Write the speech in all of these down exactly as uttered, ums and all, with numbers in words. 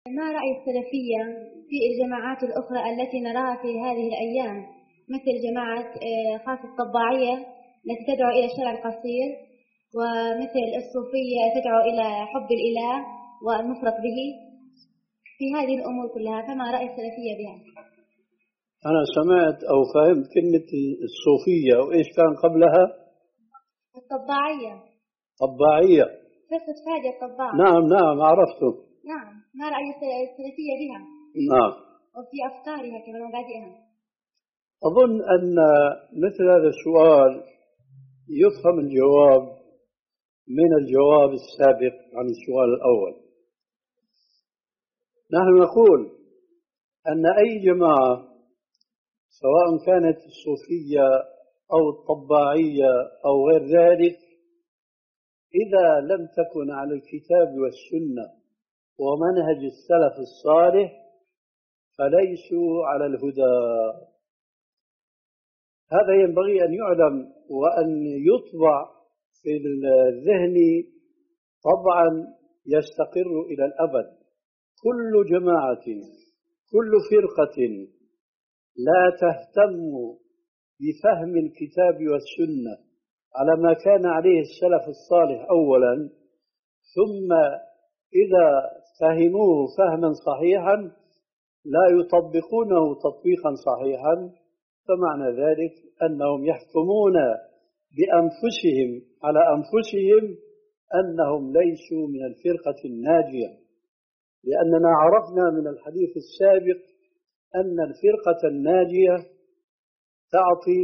ما رأي السلفية في الجماعات الأخرى التي نراها في هذه الأيام، مثل جماعة خاصة الطباعية التي تدعو إلى الشرع القصير، ومثل الصوفية تدعو إلى حب الإله والمفرط به؟ في هذه الأمور كلها فما رأي السلفية بها؟ أنا سمعت أو فهمت كلمة الصوفية، وإيش كان قبلها؟ الطباعية. طباعية. قصة فادي الطباع. نعم نعم عرفته. نعم، ما رأي السلفية بها؟ نعم. وفي أفكارها كما مبادئها؟ أظن أن مثل هذا السؤال يفهم الجواب من الجواب السابق عن السؤال الأول. نحن نقول أن أي جماعة سواء كانت الصوفية أو الطباعية أو غير ذلك، إذا لم تكن على الكتاب والسنة ومنهج السلف الصالح فليسوا على الهدى. هذا ينبغي أن يعلم وأن يطبع في الذهن طبعا يستقر إلى الأبد. كل جماعة كل فرقة لا تهتم بفهم الكتاب والسنة على ما كان عليه السلف الصالح أولا، ثم إذا فهموه فهما صحيحا لا يطبقونه تطبيقا صحيحا، فمعنى ذلك أنهم يحكمون بأنفسهم على أنفسهم أنهم ليسوا من الفرقة الناجية، لأننا عرفنا من الحديث السابق أن الفرقة الناجية تعطي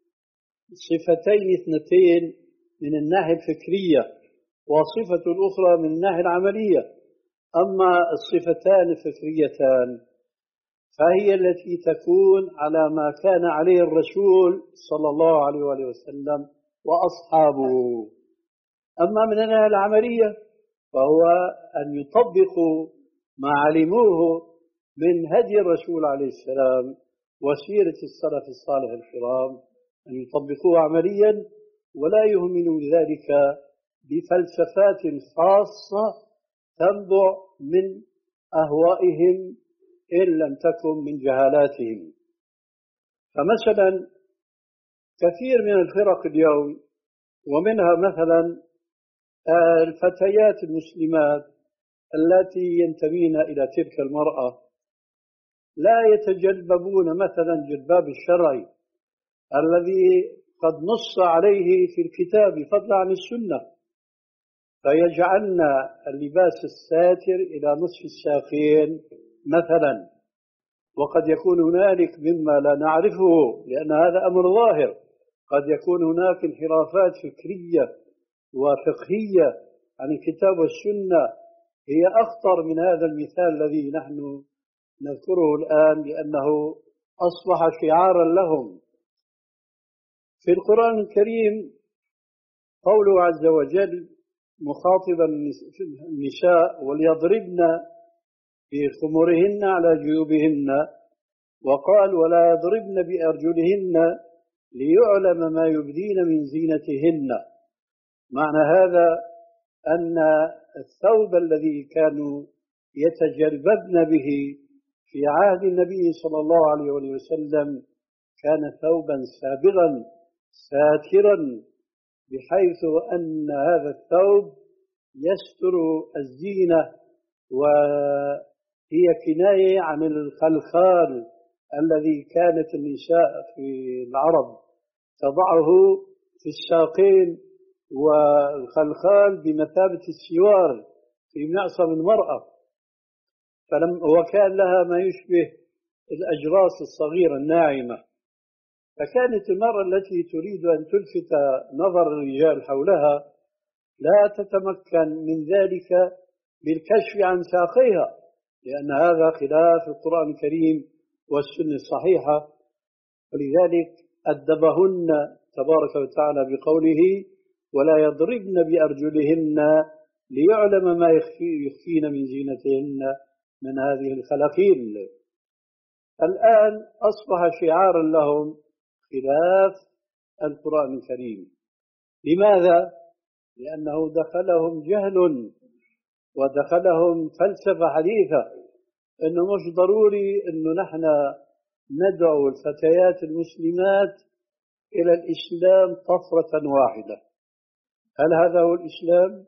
صفتين اثنتين من الناحية الفكرية وصفة الأخرى من الناحية العملية. أما الصفتان الفكريتان فهي التي تكون على ما كان عليه الرسول صلى الله عليه وآله وسلم وأصحابه. أما من الناحية العملية فهو أن يطبقوا ما علموه من هدي الرسول عليه السلام وسيرة السلف الصالح الكرام، أن يطبقوه عمليا ولا يهملوا ذلك بفلسفات خاصة تنبع من أهوائهم إن لم تكن من جهالاتهم. فمثلا كثير من الفرق اليوم، ومنها مثلا الفتيات المسلمات التي ينتمين إلى تلك المرأة، لا يتجلبون مثلا جلباب الشرعي الذي قد نص عليه في الكتاب فضلا عن السنة، فيجعلن اللباس الساتر إلى نصف الساقين مثلا، وقد يكون هنالك مما لا نعرفه لأن هذا أمر ظاهر، قد يكون هناك انحرافات فكرية وفقهية عن الكتاب والسنة هي أخطر من هذا المثال الذي نحن نذكره الآن، لأنه أصبح شعارا لهم. في القرآن الكريم قوله عز وجل مخاطبا النساء وليضربن بخمرهن على جيوبهن، وقال ولا يضربن بأرجلهن ليعلم ما يبدين من زينتهن. معنى هذا أن الثوب الذي كانوا يتجلببن به في عهد النبي صلى الله عليه وسلم كان ثوبا سابغا ساترا، بحيث أن هذا الثوب يستر الزينة، وهي كناية عن الخلخال الذي كانت النساء في العرب تضعه في الساقين، والخلخال بمثابة السوار في معصم المرأة، فلم وكان لها ما يشبه الأجراس الصغيرة الناعمة. فكانت المرأة التي تريد أن تلفت نظر الرجال حولها لا تتمكن من ذلك بالكشف عن ساقيها، لأن هذا خلاف القرآن الكريم والسنة الصحيحة، ولذلك أدبهن تبارك وتعالى بقوله ولا يضربن بأرجلهن ليعلم ما يخفين من زينتهن من هذه الخلاقيل. الآن أصبح شعارا لهم خلاف القرآن الكريم. لماذا؟ لأنه دخلهم جهل ودخلهم فلسفة حديثة أنه مش ضروري أنه نحن ندعو الفتيات المسلمات إلى الإسلام طفرة واحدة. هل هذا هو الإسلام؟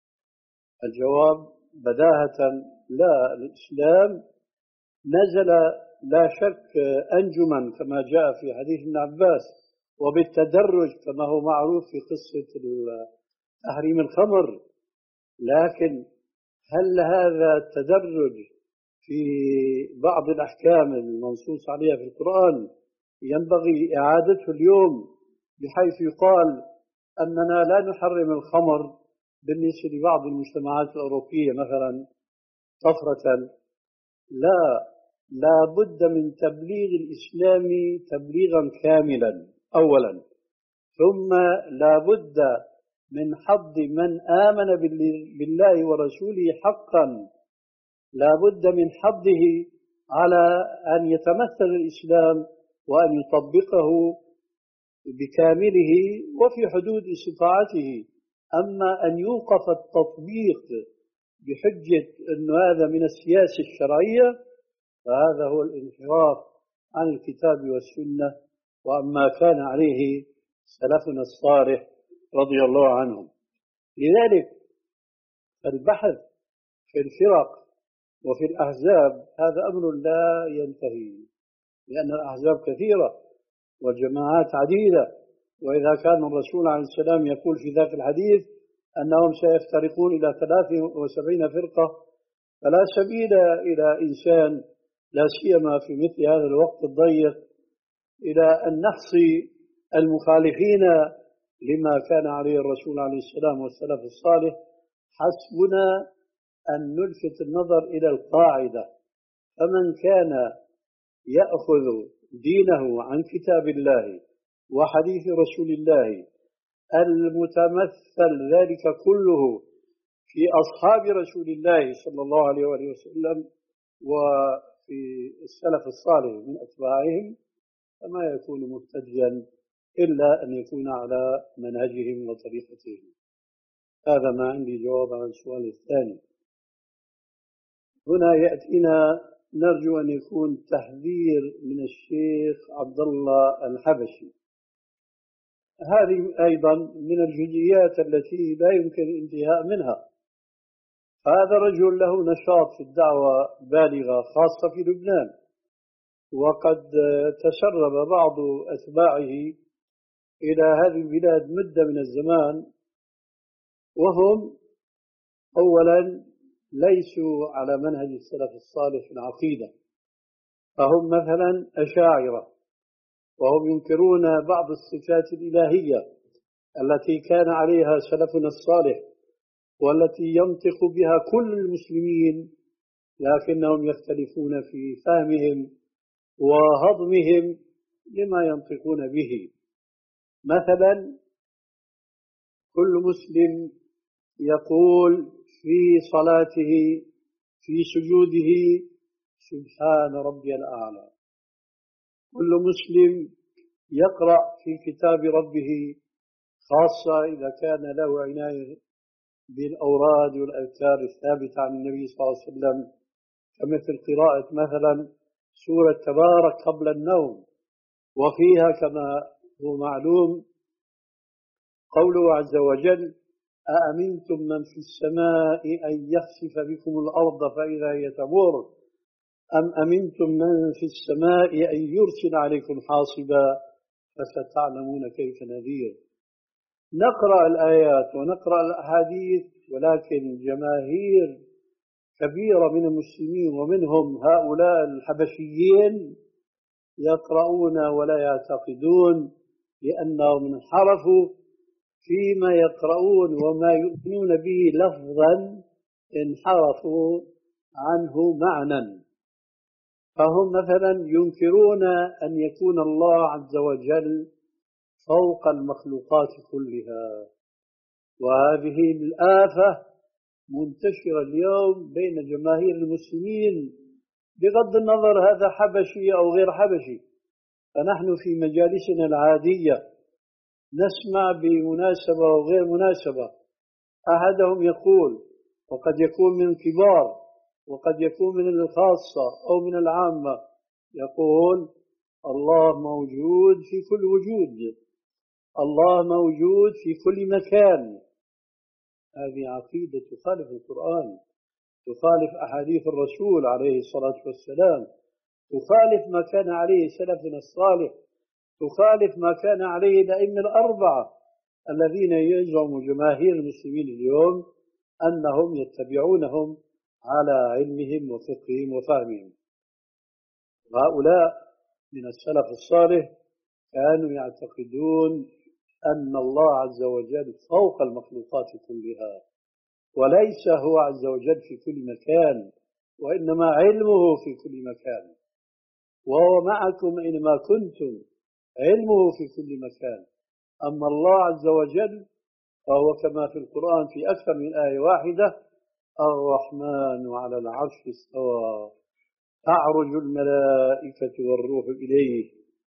الجواب بداهة لا. الإسلام نزل لا شك أنجما كما جاء في حديث ابن عباس، وبالتدرج كما هو معروف في قصة تحريم الخمر. لكن هل هذا التدرج في بعض الأحكام المنصوص عليها في القرآن ينبغي إعادته اليوم بحيث يقال أننا لا نحرم الخمر بالنسبة لبعض المجتمعات الأوروبية مثلا طفرة؟ لا، لا بد من تبليغ الإسلام تبليغا كاملا أولا، ثم لا بد من حض من آمن بالله ورسوله حقا، لا بد من حضه على أن يتمثل الإسلام وأن يطبقه بكامله وفي حدود استطاعته. أما أن يوقف التطبيق بحجة أن هذا من السياسة الشرعية فهذا هو الانحراف عن الكتاب والسنة وعما كان عليه سلفنا الصالح رضي الله عنهم. لذلك البحث في الفرق وفي الأحزاب هذا أمر لا ينتهي، لأن الأحزاب كثيرة والجماعات عديدة، وإذا كان الرسول عليه السلام يقول في ذاك الحديث أنهم سيفترقون إلى ثلاث وسبعين فرقة، فلا سبيل إلى إنسان لا سيما في مثل هذا الوقت الضيق إلى أن نحصي المخالفين لما كان عليه الرسول عليه السلام والسلف الصالح. حسبنا أن نلفت النظر إلى القاعدة، فمن كان يأخذ دينه عن كتاب الله وحديث رسول الله المتمثل ذلك كله في أصحاب رسول الله صلى الله عليه وآله وسلم وفي السلف الصالح من أتباعهم، فما يكون مهتديا إلا أن يكون على منهجهم وطريقتهم. هذا ما عندي جواب عن السؤال الثاني. هنا يأتينا نرجو أن يكون تحذير من الشيخ عبد الله الحبشي. هذه أيضا من الجزئيات التي لا يمكن الانتهاء منها. هذا رجل له نشاط في الدعوة بالغة خاصة في لبنان، وقد تسرب بعض أتباعه إلى هذه البلاد مدة من الزمان، وهم أولا ليسوا على منهج السلف الصالح في العقيدة، فهم مثلا أشاعرة، وهم ينكرون بعض الصفات الإلهية التي كان عليها سلفنا الصالح والتي ينطق بها كل المسلمين، لكنهم يختلفون في فهمهم وهضمهم لما ينطقون به. مثلا كل مسلم يقول في صلاته في سجوده سبحان ربي الأعلى. كل مسلم يقرأ في كتاب ربه، خاصة إذا كان له عناية بالأوراد والأذكار الثابتة عن النبي صلى الله عليه وسلم، كمثل قراءة مثلا سورة تبارك قبل النوم، وفيها كما هو معلوم قوله عز وجل أأمنتم من في السماء أن يخسف بكم الأرض فإذا هي تمور أم أمنتم من في السماء أن يرسل عليكم حاصبا فستعلمون كيف نذير. نقرأ الآيات ونقرأ الأحاديث، ولكن جماهير كبيرة من المسلمين ومنهم هؤلاء الحبشيين يقرؤون ولا يعتقدون، لأنهم انحرفوا فيما يقرؤون وما يؤمنون به لفظا انحرفوا عنه معنى. فهم مثلا ينكرون أن يكون الله عز وجل فوق المخلوقات كلها، وهذه الآفة منتشرة اليوم بين جماهير المسلمين بغض النظر هذا حبشي أو غير حبشي. فنحن في مجالسنا العادية نسمع بمناسبة وغير مناسبة أحدهم يقول، وقد يكون من كبار وقد يكون من الخاصة أو من العامة، يقول الله موجود في كل وجود، الله موجود في كل مكان. هذه عقيدة تخالف القرآن، تخالف أحاديث الرسول عليه الصلاة والسلام، تخالف ما كان عليه سلفنا الصالح، تخالف ما كان عليه الأئمة الأربعة الذين يزعم جماهير المسلمين اليوم أنهم يتبعونهم على علمهم وفقههم وفهمهم. هؤلاء من السلف الصالح كانوا يعتقدون أن الله عز وجل فوق المخلوقات كلها، وليس هو عز وجل في كل مكان، وإنما علمه في كل مكان، وهو معكم أينما كنتم، علمه في كل مكان. أما الله عز وجل فهو كما في القرآن في أكثر من آية واحدة: الرحمن على العرش استوى تعرج الملائكة والروح إليه،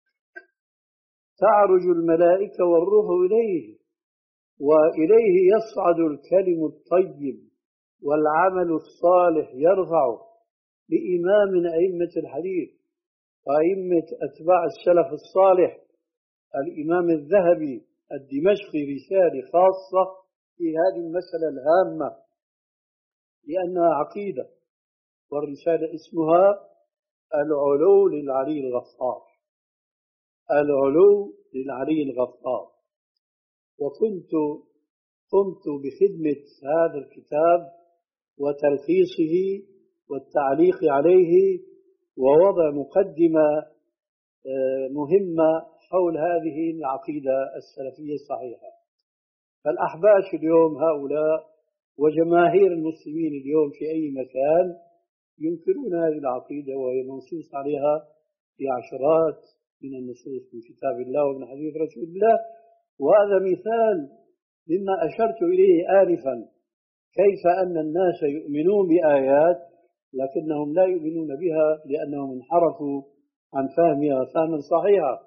تعرج الملائكة والروح إليه، وإليه يصعد الكلم الطيب والعمل الصالح يرفعه. لإمام من أئمة الحديث وأئمة أتباع السلف الصالح الإمام الذهبي الدمشقي رسالة خاصة في هذه المسألة الهامة لأنها عقيدة، والرسالة اسمها العلو للعلي الغفار، العلو للعلي الغفار. وكنت قمت بخدمة هذا الكتاب وتلخيصه والتعليق عليه ووضع مقدمة مهمة حول هذه العقيدة السلفية الصحيحة. فالأحباش اليوم هؤلاء وجماهير المسلمين اليوم في أي مكان ينكرون هذه العقيدة، وهي منصوص عليها في عشرات من النصوص من كتاب الله ومن حديث رسول الله. وهذا مثال مما أشرت إليه آنفا، كيف أن الناس يؤمنون بآيات لكنهم لا يؤمنون بها لأنهم انحرفوا عن فهمها فهما صحيحا.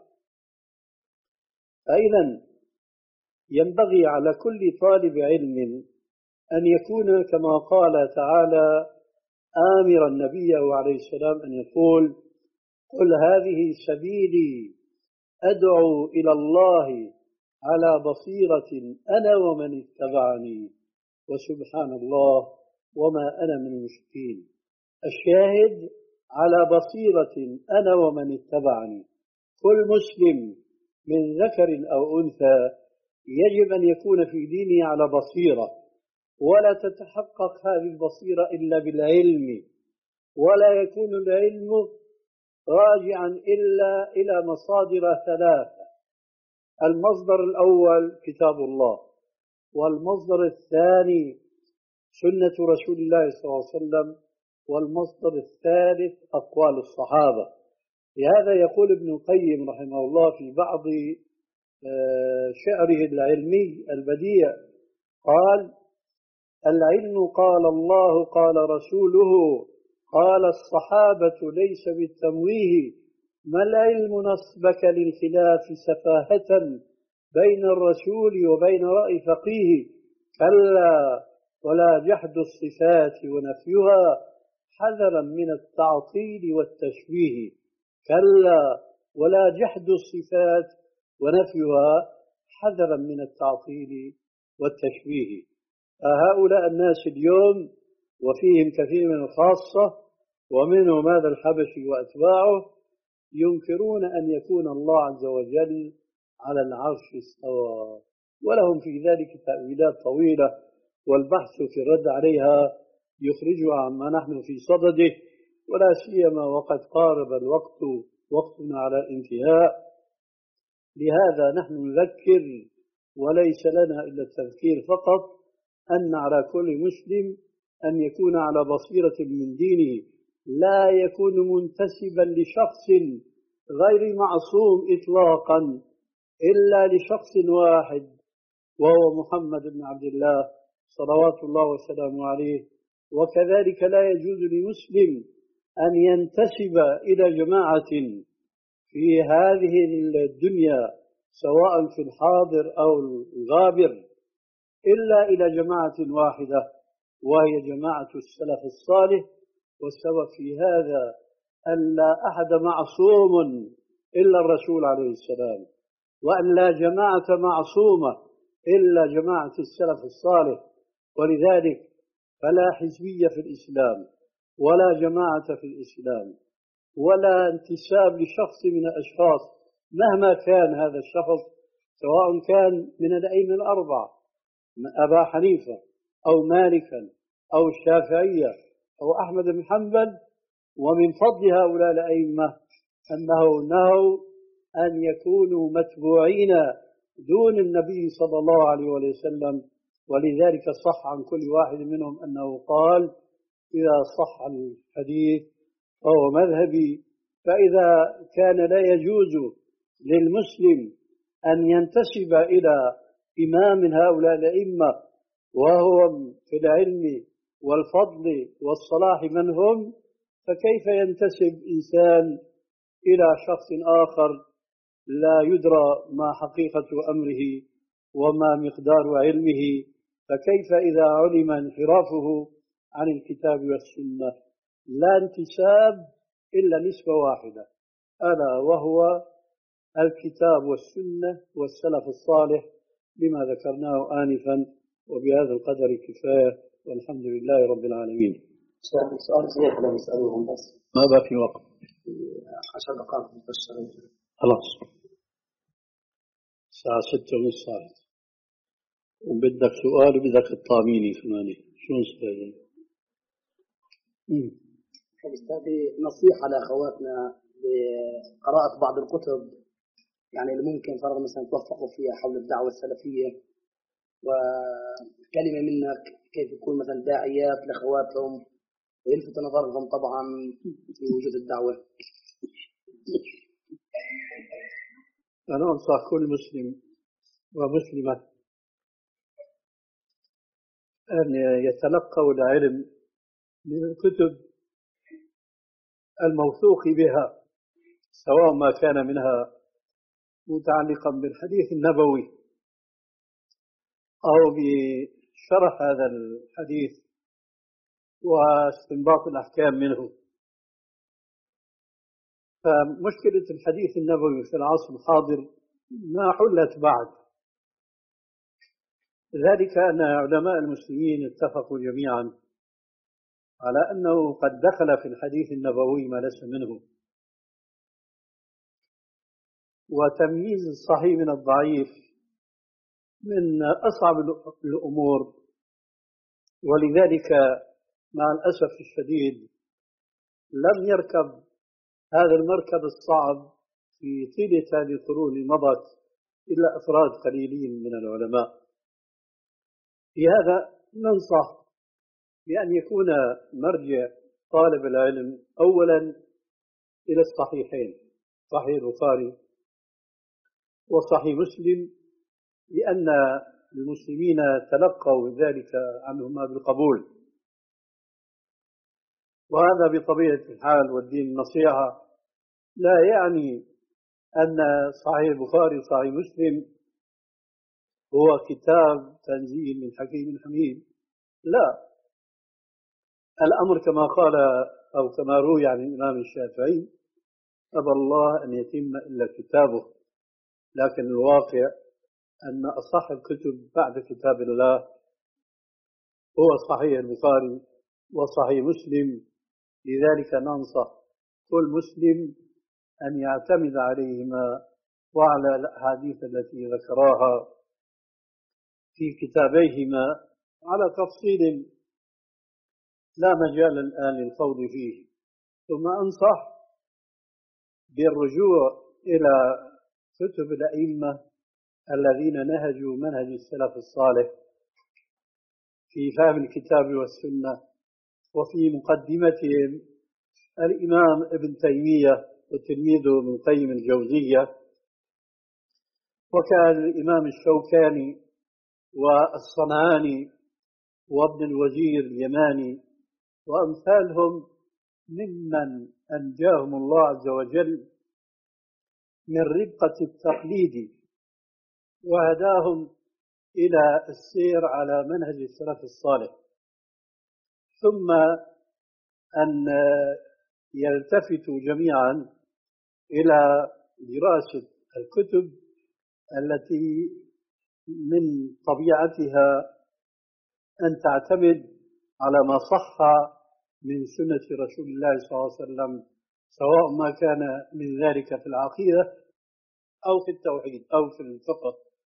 فإذا ينبغي على كل طالب علم أن يكون كما قال تعالى آمرا نبيه عليه السلام أن يقول: قل هذه سبيلي أدعو إلى الله على بصيرة أنا ومن اتبعني وسبحان الله وما أنا من المشركين. الشاهد على بصيرة أنا ومن اتبعني. كل مسلم من ذكر أو أنثى يجب أن يكون في دينه على بصيرة، ولا تتحقق هذه البصيرة إلا بالعلم، ولا يكون العلم راجعا إلا إلى مصادر ثلاثة: المصدر الأول كتاب الله، والمصدر الثاني سنة رسول الله صلى الله عليه وسلم، والمصدر الثالث أقوال الصحابة. لهذا يقول ابن القيم رحمه الله في بعض شعره العلمي البديع، قال: العلم قال الله قال رسوله قال الصحابة ليس بالتمويه، ما العلم نصبك للخلاف سفاهة بين الرسول وبين رأي فقيه، كلا ولا جحد الصفات ونفيها حذرا من التعطيل والتشويه، كلا ولا جحد الصفات ونفيها حذرا من التعطيل والتشويه. هؤلاء الناس اليوم وفيهم كثير من الخاصة ومنهم هذا الحبشي وأتباعه ينكرون أن يكون الله عز وجل على العرش استوى، ولهم في ذلك تأويلات طويلة، والبحث في الرد عليها يخرجها عما نحن في صدده، ولا سيما وقد قارب الوقت وقتنا على الانتهاء. لهذا نحن نذكر وليس لنا إلا التذكير فقط أن على كل مسلم أن يكون على بصيرة من دينه، لا يكون منتسبا لشخص غير معصوم إطلاقا إلا لشخص واحد وهو محمد بن عبد الله صلوات الله وسلامه عليه. وكذلك لا يجوز لمسلم أن ينتسب إلى جماعة في هذه الدنيا سواء في الحاضر أو الغابر إلا إلى جماعة واحدة، وهي جماعة السلف الصالح والسبب في هذا أن لا أحد معصوم إلا الرسول عليه السلام، وأن لا جماعة معصومة إلا جماعة السلف الصالح. ولذلك فلا حزبية في الإسلام، ولا جماعة في الإسلام، ولا انتساب لشخص من الأشخاص مهما كان هذا الشخص، سواء كان من الأئمة الأربعة أبا حنيفة أو مالكا أو الشافعية أو أحمد بن حنبل. ومن فضل هؤلاء الأئمة أنه نهوا أن يكونوا متبوعين دون النبي صلى الله عليه وسلم. ولذلك صح عن كل واحد منهم أنه قال: إذا صح الحديث فهو مذهبي. فإذا كان لا يجوز للمسلم أن ينتسب إلى إمام من هؤلاء الأئمة وهو في العلم والفضل والصلاح من هم، فكيف ينتسب إنسان إلى شخص آخر لا يدرى ما حقيقة أمره وما مقدار علمه؟ فكيف إذا علم انحرافه عن الكتاب والسنة؟ لا انتساب إلا نسبة واحدة، ألا وهو الكتاب والسنة والسلف الصالح لما ذكرناه آنفا. وبهذا القدر كفاية، والحمد لله رب العالمين. سؤال صغير خلينا نسألهم بس. ما باقي وقت؟ عشر دقائق مبشرين. خلاص الساعة ستة ونص صارت، وبدك سؤال وبدك الطاميني ثمانية. شو نسأل؟ أستاذي نصيحة لأخواتنا بقراءة بعض الكتب يعني اللي ممكن فرض مثلا توفقوا فيها حول الدعوة السلفية، وكلمة منك كيف يكون مثلا داعيات لأخواتهم ويلفت نظرهم طبعا في وجود الدعوة. أنا أنصح كل مسلم ومسلمة أن يتلقوا العلم من الكتب الموثوق بها، سواء ما كان منها متعلقا بالحديث النبوي أو بشرح هذا الحديث واستنباط الأحكام منه. فمشكلة الحديث النبوي في العصر الحاضر ما حلت بعد، ذلك أن علماء المسلمين اتفقوا جميعا على أنه قد دخل في الحديث النبوي ما ليس منه، وتمييز الصحيح من الضعيف من أصعب الأمور. ولذلك مع الأسف الشديد لم يركب هذا المركب الصعب في طيلة هذه القرون مضت إلا أفراد قليلين من العلماء. في هذا ننصح بأن يكون مرجع طالب العلم أولا إلى الصحيحين، صحيح البخاري وصحيح مسلم، لأن المسلمين تلقوا ذلك عنهما بالقبول، وهذا بطبيعة الحال والدين النصيحة. لا يعني أن صحيح البخاري وصحيح مسلم هو كتاب تنزيل من حكيم حميد، لا، الأمر كما قال أو كما روي عن الإمام الشافعي: أبى الله أن يتم إلا كتابه. لكن الواقع أن أصح الكتب بعد كتاب الله هو صحيح البخاري وصحيح مسلم. لذلك ننصح كل مسلم أن يعتمد عليهما وعلى الأحاديث التي ذكراها في كتابيهما على تفصيل لا مجال الآن للخوض فيه. ثم أنصح بالرجوع إلى كتب الأئمة الذين نهجوا منهج السلف الصالح في فهم الكتاب والسنة، وفي مقدمتهم الإمام ابن تيمية وتلميذه ابن قيم الجوزية، وكان الإمام الشوكاني والصنعاني وابن الوزير اليماني وأمثالهم ممن أنجاهم الله عز وجل من ربقة التقليد وهداهم إلى السير على منهج السلف الصالح. ثم أن يلتفتوا جميعا إلى دراسة الكتب التي من طبيعتها أن تعتمد على ما صح من سنة رسول الله صلى الله عليه وسلم، سواء ما كان من ذلك في العقيدة أو في التوحيد أو في الفقه.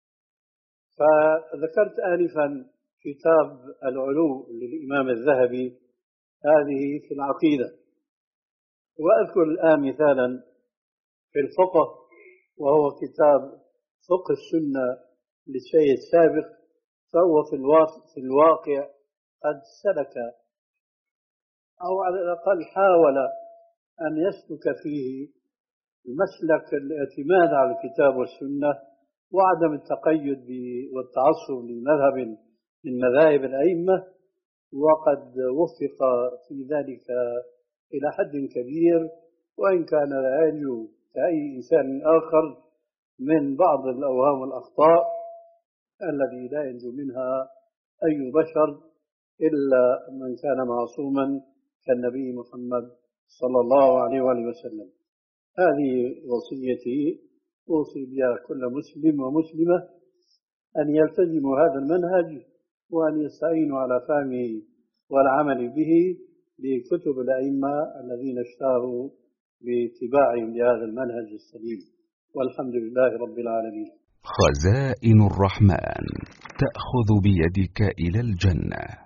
فذكرت آنفا كتاب العلو للإمام الذهبي، هذه في العقيدة، وأذكر الآن مثالا في الفقه، وهو كتاب فقه السنة للشيخ السابق، فهو في الواقع, في الواقع قد سلك أو على الأقل حاول أن يسلك فيه مسلك الاعتماد على الكتاب والسنة وعدم التقيد والتعصب لمذهب من مذاهب الأئمة، وقد وفق في ذلك إلى حد كبير، وإن كان لا ينجو كأي إنسان آخر من بعض الأوهام والأخطاء الذي لا ينجو منها أي بشر إلا من كان معصوما كالنبي محمد صلى الله عليه وآله وسلم. هذه وصيتي، أوصي بها كل مسلم ومسلمة أن يلتزموا هذا المنهج وأن يستعينوا على فهمه والعمل به لكتب الأئمة الذين اشتهروا باتباعهم لهذا المنهج السليم، والحمد لله رب العالمين. خزائن الرحمن تأخذ بيدك إلى الجنة.